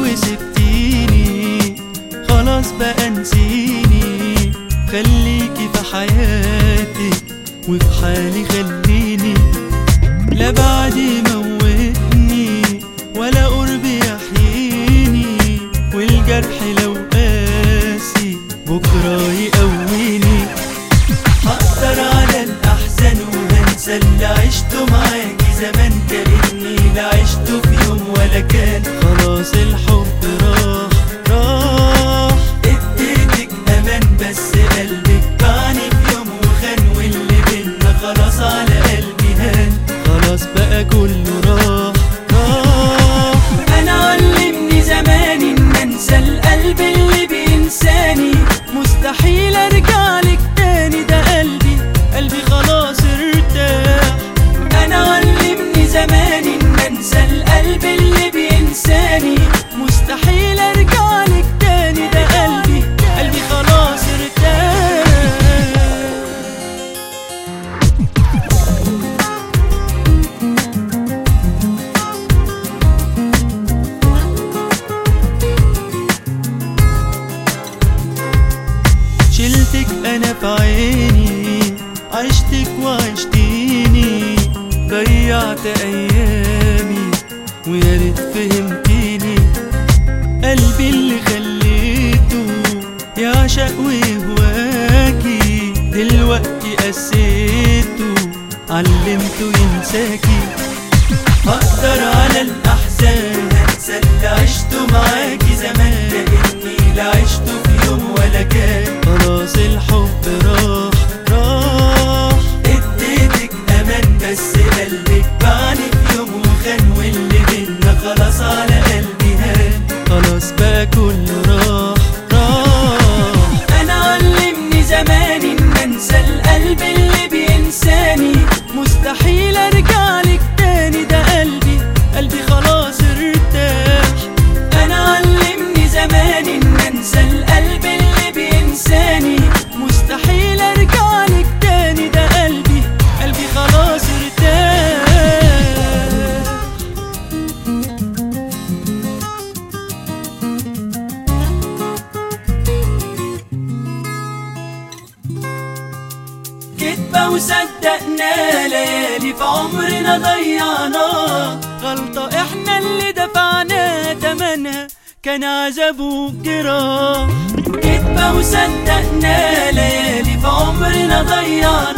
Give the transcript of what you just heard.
وسبتيني خلاص بقى نسيني، خليكي في حياتي وفي حالي خليني، لا بعدي موتني ولا قربي يحييني، والجرح لو قاسي بكرة يقويني. هقدر على الأحزان وهنسى اللي عشته معاكي زمان، كأني لا عشته في يوم ولا كان، خلاص الحب راح راح. اديتك أمان بس قلبك باعني في يوم وخان، واللي بينا خلاص على قلبي هان، خلاص بقى كله راح راح. أنا علمني زمان إن أنسى القلب اللي بينساني، مستحيل أرجعلك تاني، ده قلبي خلاص ارتاح. أنا علمني زمان إن أنسى القلب اللي بينساني، مستحيل أرجعلك تاني، ده قلبي خلاص ارتاح. شلتك أنا في عيني، عشتك وعشتيني، ضيعت أيامي ويا ريت فهمتيني، قلبي اللي خليته يعشق ويهواكي، دلوقتي قسيته علمته ينساكي. هقدر على الأحزان هنسى اللي عشته معاكي زمان، كأني لا عشته في يوم ولا كان، خلاص الحب راح راح. اديتك أمان بس قلبك باعني في يوم وخان، واللي بينا خلاص على قلبي هان، خلاص بقى كله راح راح. أنا علمني زمان إن أنسى القلب اللي بينساني، مستحيل أرجعلك تاني، ده قلبي خلاص ارتاح. أنا علمني زمان إن أنسى القلب اللي بينساني، مستحيل أرجعلك تاني، ده قلبي خلاص ارتاح. كدبة وصدقنا ليالي في عمرنا ضيعناها، غلطة احنا اللي دفعنا تمنها كان عذاب وجراح. كدبة وصدقنا ليالي في عمرنا ضيعناها،